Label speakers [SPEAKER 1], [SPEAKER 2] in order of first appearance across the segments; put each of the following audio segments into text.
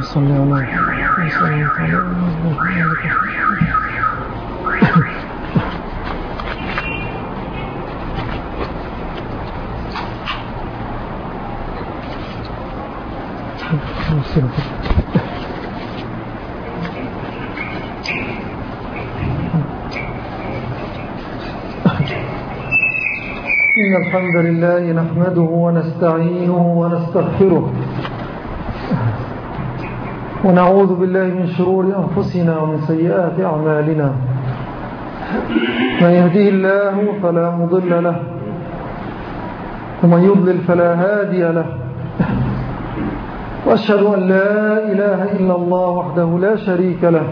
[SPEAKER 1] صل على إن الحمد لله نحمده ونستعينه ونستغفره ونعوذ بالله من شرور أنفسنا ومن سيئات أعمالنا. من يهديه الله فلا مضل له ومن يضلل فلا هادي له. وأشهد أن لا إله إلا الله وحده لا شريك له.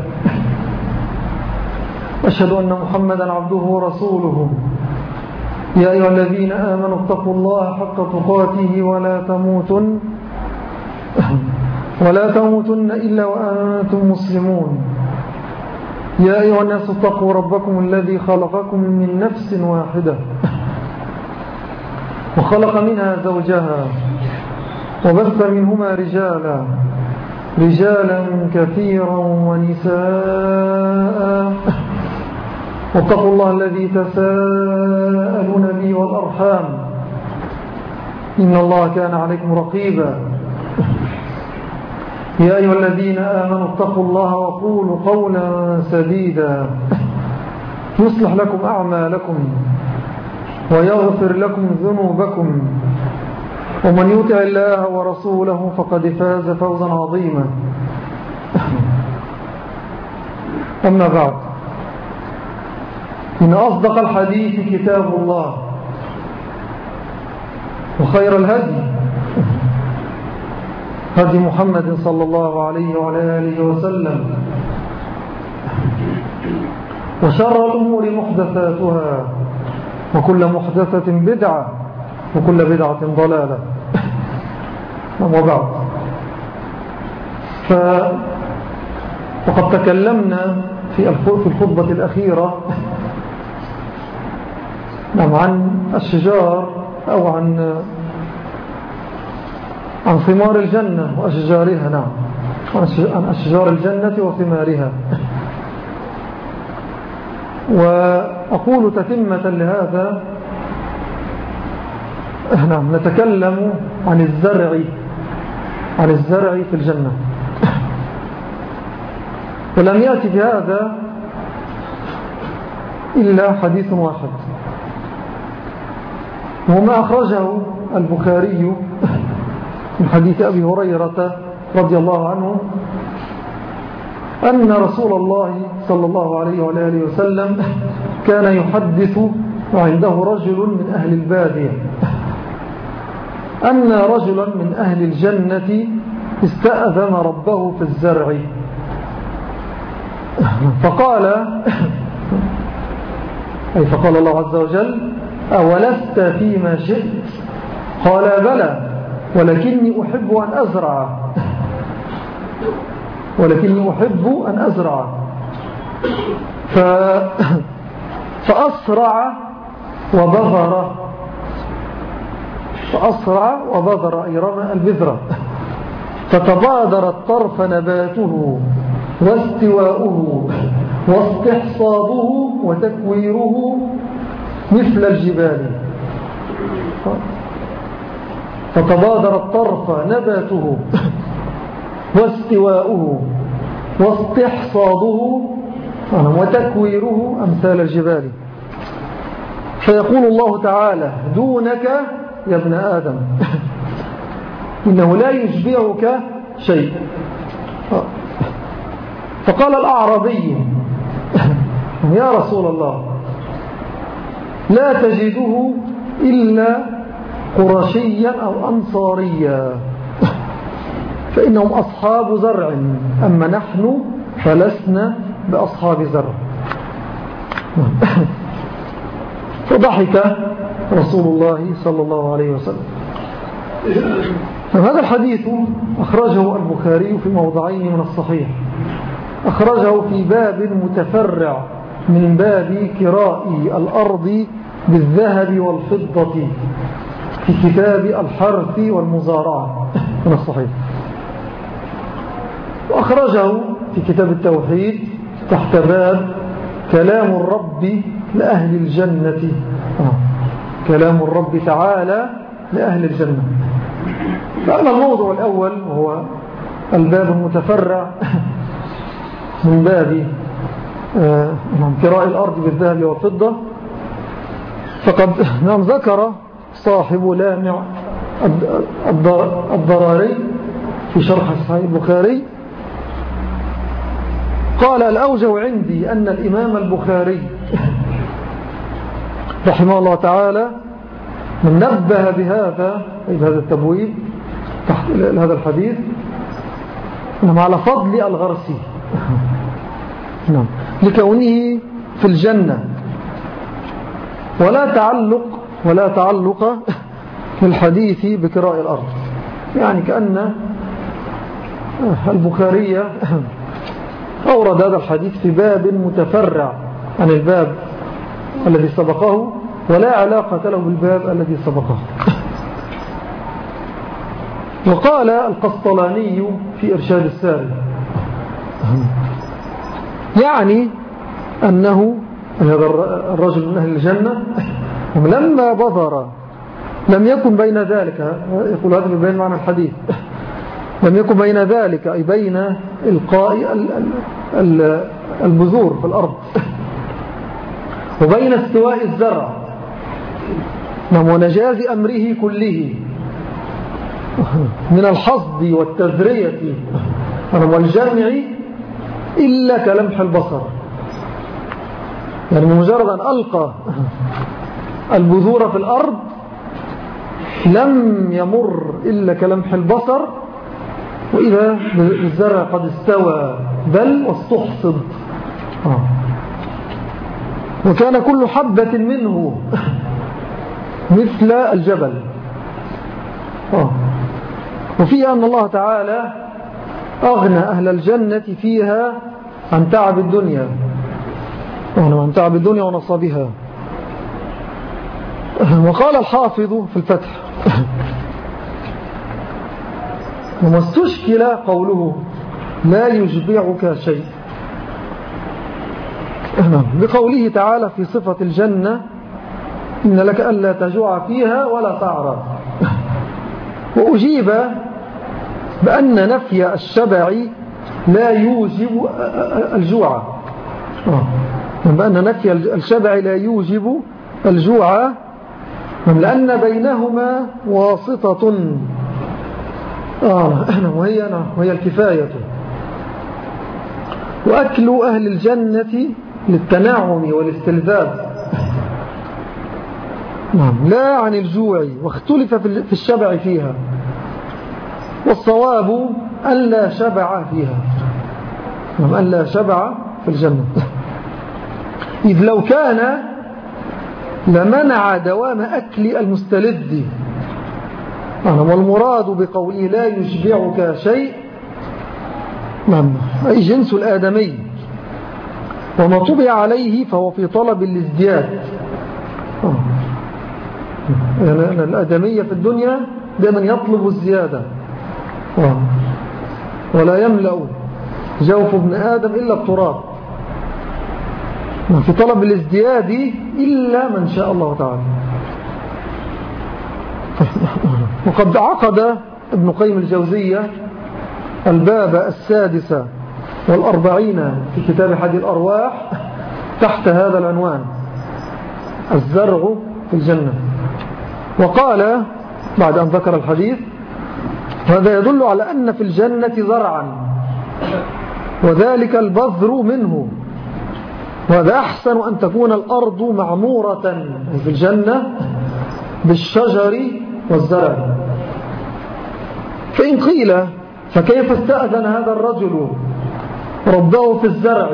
[SPEAKER 1] أشهد أن محمدا عبده ورسوله. يا أيها الذين آمنوا اتقوا الله حق تقاته ولا تموتن إلا وأنتم مسلمون. يا أيها الناس اتقوا ربكم الذي خلقكم من نفس واحدة وخلق منها زوجها وبث منهما رجالا كثيرا ونساء. واتقوا الله الذي تساءلون به والأرحام إن الله كان عليكم رقيبا. يا أيها الذين آمنوا اتقوا الله وقولوا قولا سديدا يصلح لكم أعمالكم ويغفر لكم ذنوبكم ومن يطع الله ورسوله فقد فاز فوزا عظيما. أما بعد، إن أصدق الحديث كتاب الله وخير الهدي هدي محمد صلى الله عليه وعلى آله وسلم وشر الأمور محدثاتها وكل محدثة بدعة وكل بدعة ضلالة. وبعد، فقد تكلمنا في الخطبة الأخيرة عن الشجار أو عن ثمار الجنة وأشجارها. نعم، عن أشجار الجنة وثمارها. وأقول تتمة لهذا، نعم، نتكلم عن الزرع في الجنة. ولم يأتي بهذا إلا حديث واحد، وما أخرجه البخاري من حديث أبي هريرة رضي الله عنه أن رسول الله صلى الله عليه وآله وسلم كان يحدث وعنده رجل من أهل البادية أن رجلا من أهل الجنة استأذن ربه في الزرع، فقال الله عز وجل: أولست فيما شئت؟ قال: بلى، ولكني أحب أن أزرع. فأسرع وبذر أي رمى البذرة، فتبادر الطرف نباته واستواؤه واستحصاده وتكويره مثل الجبال. فتبادر الطرف نباته واستواؤه واستحصاده وتكويره أمثال الجبال. فيقول الله تعالى: دونك يا ابن آدم، إنه لا يشبعك شيء. فقال الأعرابي: يا رسول الله، لا تجده إلا قرشيا أو أنصاريا، فإنهم أصحاب زرع، أما نحن فلسنا بأصحاب زرع. فضحك رسول الله صلى الله عليه وسلم. هذا الحديث أخرجه البخاري في موضعين من الصحيح. أخرجه في باب متفرع من باب كراء الأرض بالذهب والفضة في كتاب الحرث والمزارعة من الصحيح. أخرجه في كتاب التوحيد تحت باب كلام الرب لأهل الجنة. كلام الرب تعالى لأهل الجنة. فأما الموضوع الأول وهو الباب المتفرع من باب كراء الأرض بالذهب والفضة، فقد ذكر صاحب لامع الضراري في شرح صحيح البخاري، قال: الأوجه عندي أن الإمام البخاري رحمه الله تعالى من نبه بهذا التبويب تحت هذا الحديث على فضل الغرسي لكونه في الجنة، ولا تعلق للحديث بكراء الأرض. يعني كأن البخاري أورد هذا الحديث في باب متفرع عن الباب الذي سبقه، ولا علاقة له بالباب الذي سبقه. وقال القسطلاني في إرشاد الساري يعني أنه هذا الرجل من أهل الجنة لما بذر لم يكن بين ذلك، يقول هذا بين معنى الحديث، لم يكن بين ذلك أي بين إلقاء البذور في الأرض وبين استواء الزرع ونجاز أمره كله من الحصد والتزرية والجمع إلا كلمح البصر. يعني مجرد أن ألقى البذور في الأرض لم يمر إلا كلمح البصر وإذا الزرع قد استوى بل واستحصد. وكان كل حبة منه مثل الجبل. وفيها أن الله تعالى أغنى أهل الجنة فيها عن تعب الدنيا، عن تعب الدنيا ونصبها. وقال الحافظ في الفتح وما استشكل قوله لا يشبعك شيء بقوله تعالى في صفة الجنة إن لك ألا تجوع فيها ولا تعرى. وأجيب بأن نفي الشبع لا يوجب الجوع، بأن نفي الشبع لا يوجب الجوع لأن بينهما واسطة وهي الكفاية. وأكل أهل الجنة للتنعم والاستلذاذ لا عن الجوع، واختلف في الشبع فيها، والصواب ألا شبع فيها، ألا شبع في الجنة. إذ لو كان لمنع دوام أكل المستلذ. والمراد بقوله لا يشبعك شيء أي جنس الآدمي، وما طبع عليه فهو في طلب الازدياد. يعني الآدمية في الدنيا دائما يطلب الزيادة، ولا يملأ جوف ابن آدم إلا التراب، في طلب الازدياد إلا من شاء الله تعالى. وقد عقد ابن قيم الجوزية الباب 46 في كتاب حديث الأرواح تحت هذا العنوان الزرع في الجنة. وقال بعد أن ذكر الحديث هذا يدل على أن في الجنة زرعا وذلك البذر منه، وهذا أحسن أن تكون الأرض معمورة في الجنة بالشجر والزرع. فإن قيل فكيف استأذن هذا الرجل ربه في الزرع؟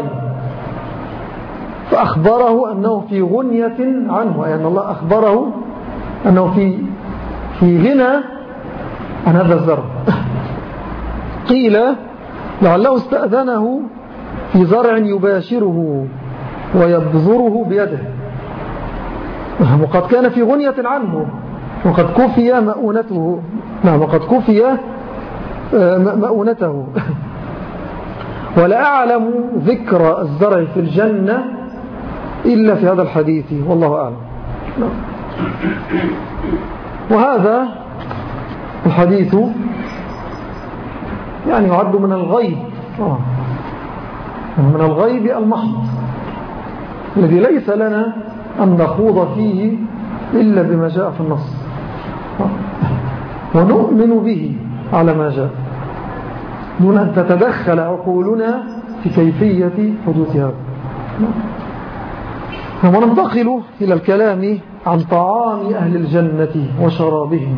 [SPEAKER 1] فأخبره أنه في غنية عنه، أي أن الله أخبره أنه في غنى عن هذا الزرع. قيل لعله استأذنه في زرع يباشره ويبذره بيده، وقد كان في غنية عنه وقد كفي مؤونته، وقد كفي مؤونته. ولا أعلم ذكر الزرع في الجنة إلا في هذا الحديث، والله أعلم. وهذا الحديث يعني يعد من الغيب، من الغيب المحض الذي ليس لنا أن نخوض فيه إلا بما جاء في النص، ونؤمن به على ما جاء دون أن تتدخل عقولنا في كيفية حدوث هذا. وننتقل إلى الكلام عن طعام أهل الجنة وشرابهم.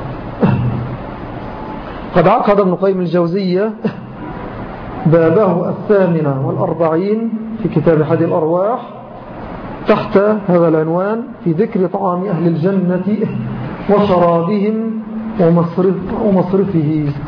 [SPEAKER 1] قد عقد ابن قيم الجوزية بابه 48 في كتاب حدي الأرواح تحت هذا العنوان في ذكر طعام أهل الجنة وشرابهم ومصرفه.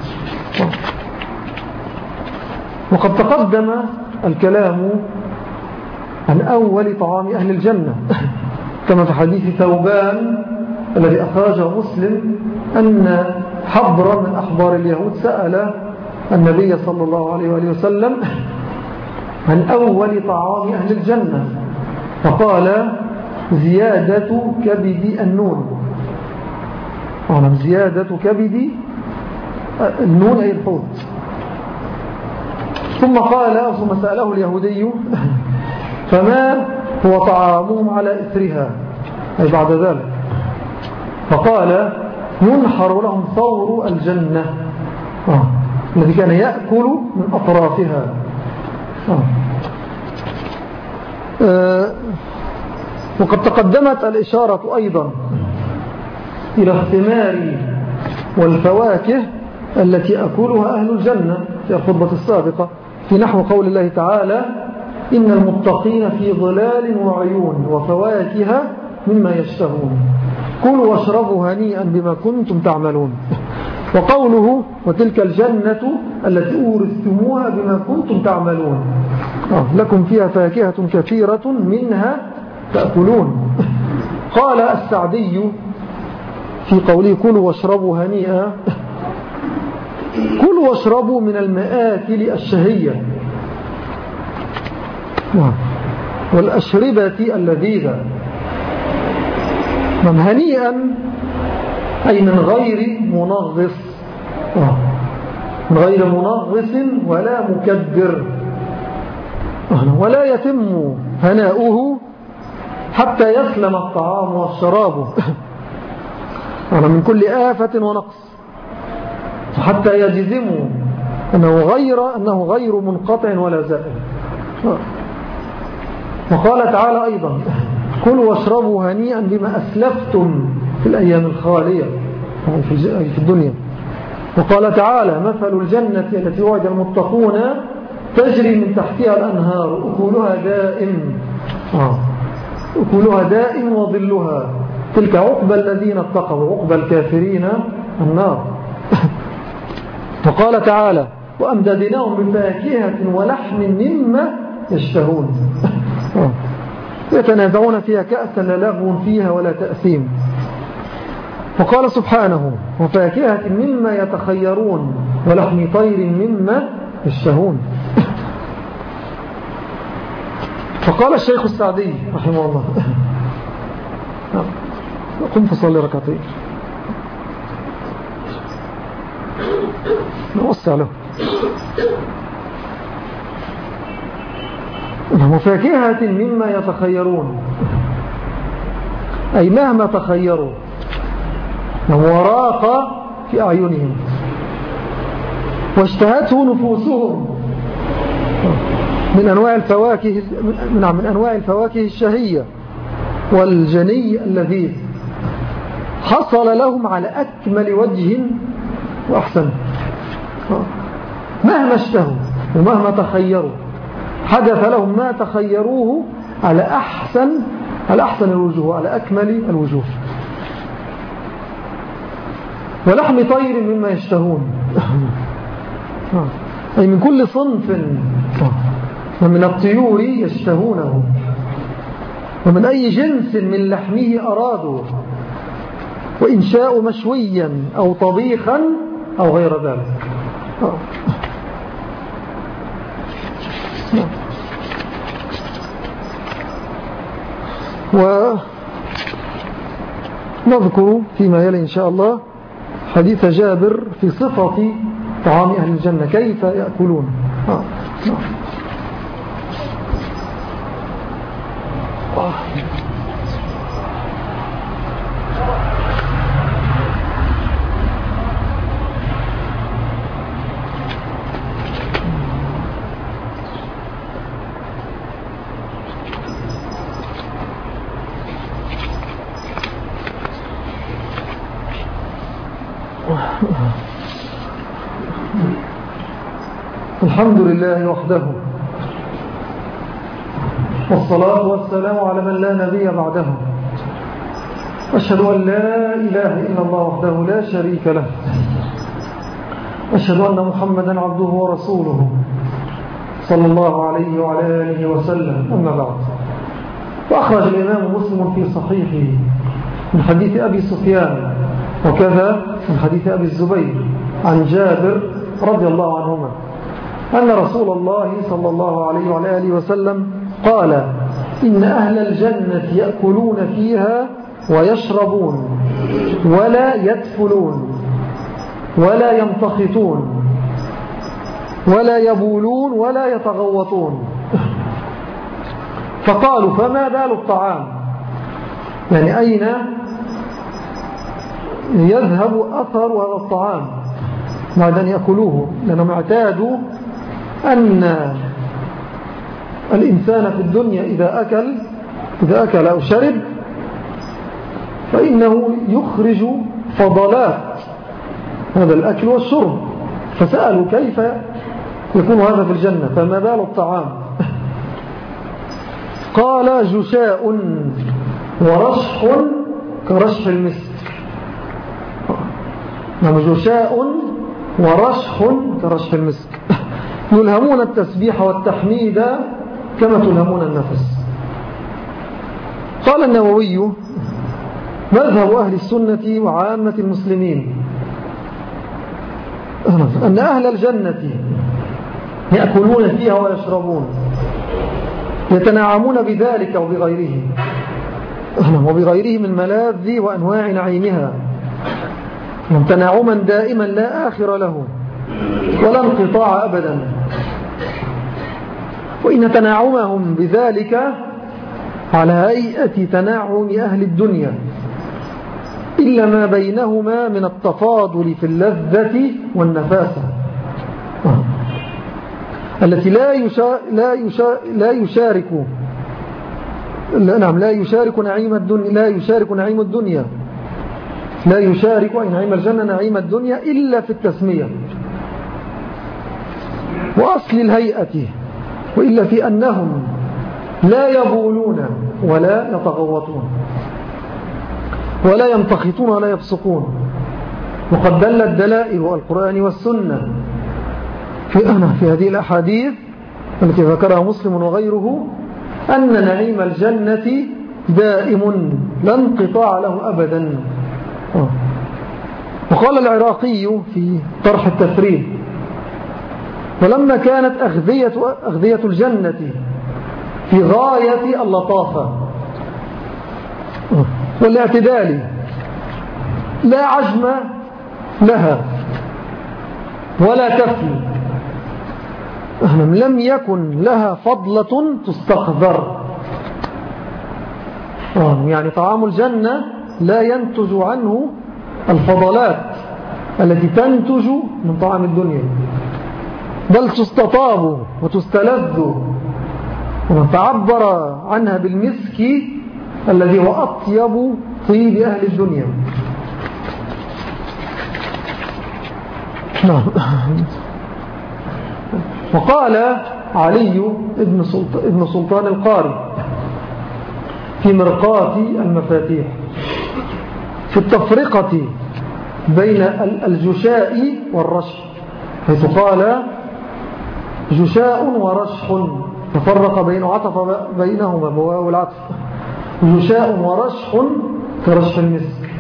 [SPEAKER 1] وقد تقدم الكلام عن أول طعام أهل الجنة كما في حديث ثوبان الذي أخرجه مسلم أن حبرا من أحبار اليهود سأل النبي صلى الله عليه وآله وسلم عن أول طعام أهل الجنة فقال زيادة كبد النون. زيادة كبد النون أي الحوت. ثم سأله اليهودي فما هو طعامهم على إثرها أي بعد ذلك؟ فقال ينحر لهم ثور الجنة الذي كان يأكل من أطرافها. وقد تقدمت الإشارة أيضا إلى الثمار والفواكه التي أكلها أهل الجنة في الخطبة السابقة في نحو قول الله تعالى إن المتقين في ظلال وعيون وفواكه مما يشتهون كلوا واشربوا هنيئا بما كنتم تعملون. وقوله وتلك الجنة التي أورثتموها بما كنتم تعملون لكم فيها فاكهة كثيرة منها تأكلون. قال السعدي في قوله كلوا واشربوا هنيئا كلوا واشربوا من المآكل الشهية والأشربة اللذيذة. هنيئا أي من غير منغص ولا مكدر ولا يتم هناؤه حتى يسلم الطعام والشراب من كل آفة ونقص حتى يجزموا أنه غير منقطع ولا زائل. وقال تعالى أيضا كلوا واشربوا هنيئا بما أسلفتم في الأيام الخالية في الدنيا. وقال تعالى مثل الجنة التي وعد المتقون تجري من تحتها الأنهار أكلها دائم وظلها تلك عقبى الذين اتقوا عقبى الكافرين النار. وقال تعالى وأمددناهم بفاكهة ولحم مما يشتهون يتنازعون فيها كأسا لا لغو فيها ولا تأثيم. وقال سبحانه وفاكهة مما يتخيرون ولحم طير مما يشتهون. فقال الشيخ السعدي رحمه الله قم فصلي ركعتين نوسع له وفاكهة مما يتخيرون أي مهما تخيروا وراق في أعينهم واشتهته نفوسهم من أنواع الفواكه الشهية والجني اللذيذ حصل لهم على أكمل وجه وأحسن. مهما اشتهوا ومهما تخيروا حدث لهم ما تخيروه على أحسن الوجوه على أكمل الوجوه. ولحم طير مما يشتهون أي من كل صنف ومن الطيور يشتهونه ومن أي جنس من لحمه أرادوا وإن شاءوا مشويا أو طبيخا أو غير ذلك. ونذكر فيما يلي إن شاء الله حديث جابر في صفة طعام أهل الجنة كيف يأكلون. الحمد لله وحده، والصلاة والسلام على من لا نبي بعده، أشهد أن لا إله إلا الله وحده لا شريك له، أشهد أن محمدا عبده ورسوله صلى الله عليه وعلى آله وسلم. أما بعد، وأخرج الإمام مسلم في صحيحه من حديث أبي سفيان وكذا من حديث أبي الزبير عن جابر رضي الله عنهما أن رسول الله صلى الله عليه وعلى آله وسلم قال: إن أهل الجنة يأكلون فيها ويشربون ولا يدفلون ولا يمتخطون ولا يبولون ولا يتغوطون. فقالوا: فما بال الطعام؟ يعني أين يذهب أثر هذا الطعام بعد أن يأكلوه؟ لأنهم اعتادوا أن الإنسان في الدنيا إذا أكل أو شرب فإنه يخرج فضلات هذا الأكل والشرب. فسألوا: كيف يكون هذا في الجنة؟ فما بال الطعام؟ قال: جشاء ورشح كرشح المسك. جشاء ورشح كرشح المسك، يلهمون التسبيح والتحميد كما تلهمون النفس. قال النووي: مذهب أهل السنة وعامة المسلمين أن أهل الجنة يأكلون فيها ويشربون، يتناعمون بذلك وبغيره من ملاذ وأنواع نعيمها تناعما دائما لا آخر له ولا انقطاع أبدا. وإن تناعمهم بذلك على هيئة تناعم أهل الدنيا إلا ما بينهما من التفاضل في اللذة والنفاسة التي لا يشارك نعيم الدنيا، لا يشارك أي نعيم الجنة نعيم الدنيا إلا في التسمية وأصل الهيئة، وإلا في أنهم لا يبولون ولا يتغوطون ولا يمتخطون ولا يفسقون. وقد دلت دلائل القرآن والسنة في هذه الأحاديث التي ذكرها مسلم وغيره أن نعيم الجنة دائم لا انقطاع له أبدا. وقال العراقي في طرح التفريد: ولما كانت أغذية الجنة في غاية اللطافة والاعتدال لا عجم لها ولا تفل، لم يكن لها فضلة تستقذر. يعني طعام الجنة لا ينتج عنه الفضلات التي تنتج من طعام الدنيا، بل تستطاب وتستلذ ومن تعبر عنها بالمسك الذي هو أطيب طيب أهل الدنيا. وقال علي ابن سلطان القاري في مرقاة المفاتيح في التفرقة بين الجشاء والرشح، حيث قال: جشاء ورشح، تفرق بينه عطف بينهما بواو العطف، جشاء ورشح كرشح المسك.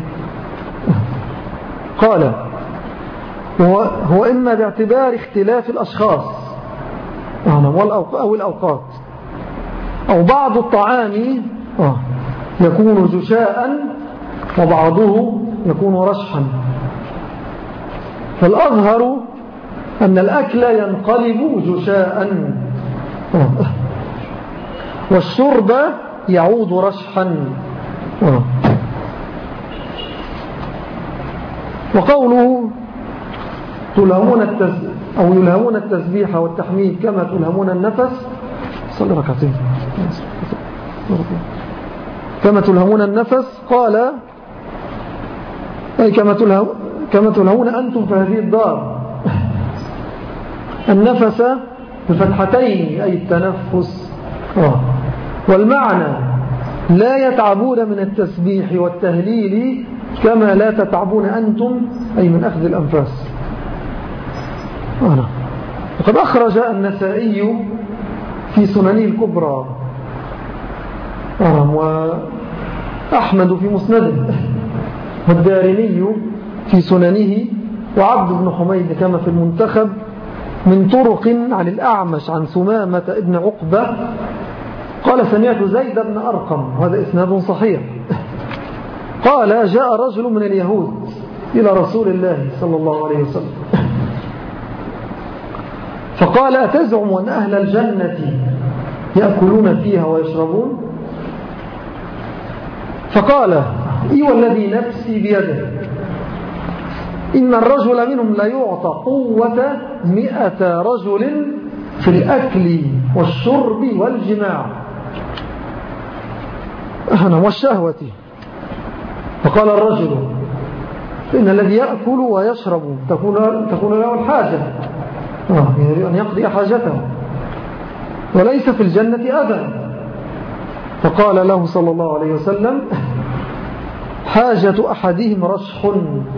[SPEAKER 1] قال: هو إما باعتبار اختلاف الأشخاص أو الأوقات، أو بعض الطعام يكون جشاء وبعضه يكون رشحا. فالأظهر أن الأكل ينقلب جشاء والشرب يعود رشحا. وقوله يلهمون التسبيح والتحميد كما تلهمون النفس، صلي ركعتين، كما تلهمون النفس، قال أي كما تلهمون أنتم في هذه الدار. النفس بفتحتين أي التنفس. والمعنى لا يتعبون من التسبيح والتهليل كما لا تتعبون أنتم، أي من أخذ الأنفاس. وقد أخرج النسائي في سننه الكبرى وأحمد في مسنده والدارمي في سننه وعبد بن حميد كما في المنتخب من طرق عن الأعمش عن ثمامة ابن عقبة قال سمعت زيد بن أرقم، وهذا إسناد صحيح، قال جاء رجل من اليهود إلى رسول الله صلى الله عليه وسلم فقال أتزعم أن أهل الجنة يأكلون فيها ويشربون؟ فقال إي والذي نفسي بيده إن الرجل منهم لا يعطى قوة 100 رجل في الأكل والشرب والجماع والشهوة. فقال الرجل إن الذي يأكل ويشرب تكون له الحاجة، يعني أن يقضي حاجته، وليس في الجنة أذى. فقال له صلى الله عليه وسلم حاجة أحدهم رشح،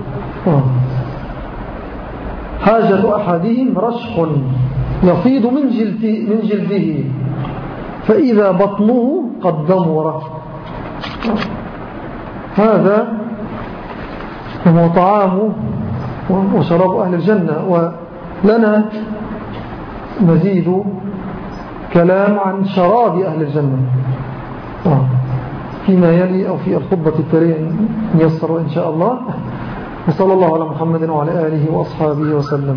[SPEAKER 1] حاجة أحدهم رشح يفيض من جلده فإذا بطنه قد ضمر. هذا هو طعامه وشراب أهل الجنة. ولنا مزيد كلام عن شراب أهل الجنة فيما يلي أو في الخطبة التالية يسر إن شاء الله. وصلى الله على محمد وعلى آله وأصحابه وسلم.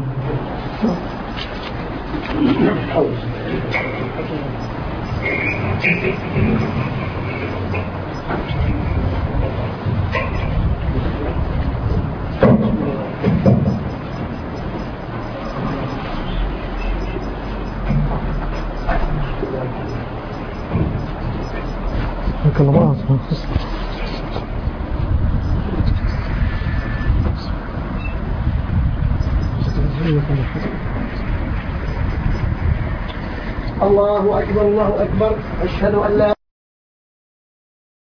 [SPEAKER 2] الله أكبر الله أكبر، أشهد أن لا